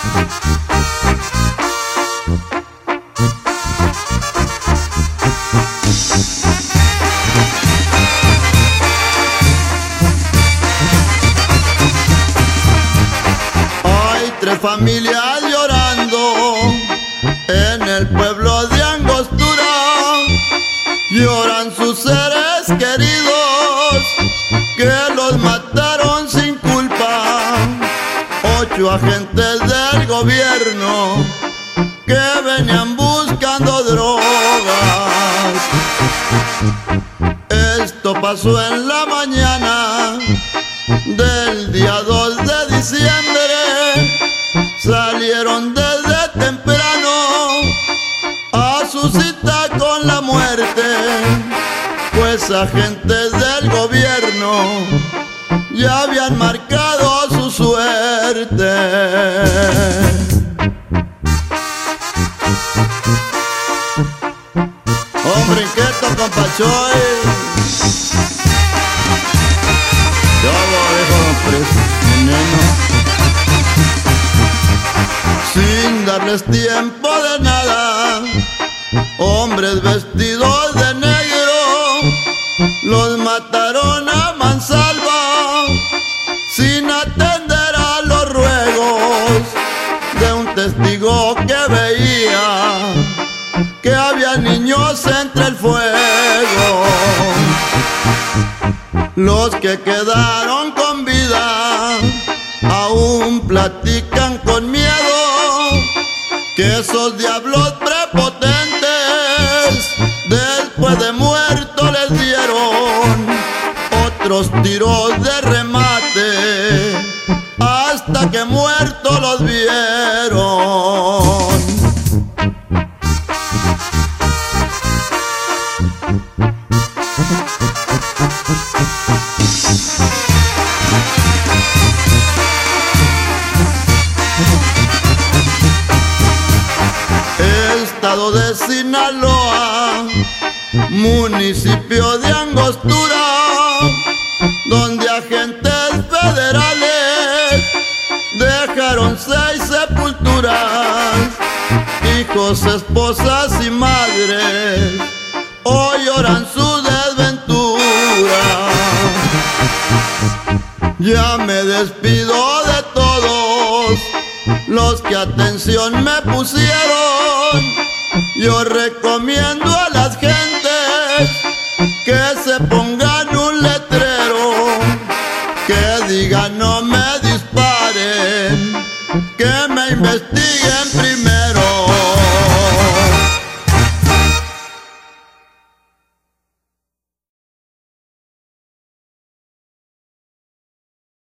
Hay tres familias llorando en el pueblo de Angostura. Lloran sus seres queridos que los mataron sin culpa. 8 agentes del gobierno que venían buscando drogas. Esto pasó en la mañana del día 2 de diciembre. Salieron desde temprano a su cita con la muerte, pues agentes del gobierno ya habían marcado su suerte. Hombre inquieto, compa Choy. Yo lo dejo veneno, sin darles tiempo de nada. Hombres vestidos de negro los mataron a mansalva, sin atender a los ruegos de un testigo que veía que había niños entre el fuego. Los que quedaron con vida aún platican con miedo que esos diablos prepotentes después de muerto les dieron otros tiros de remate hasta que muertos los vieron. Estado de Sinaloa, municipio de Angostura, donde agentes federales dejaron 6 sepulturas. Hijos, esposas y madres hoy lloran su desventura. Ya me despido de todos los que atención me pusieron. Yo recomiendo a las gentes que se pongan un letrero que diga no me disparen, que me investiguen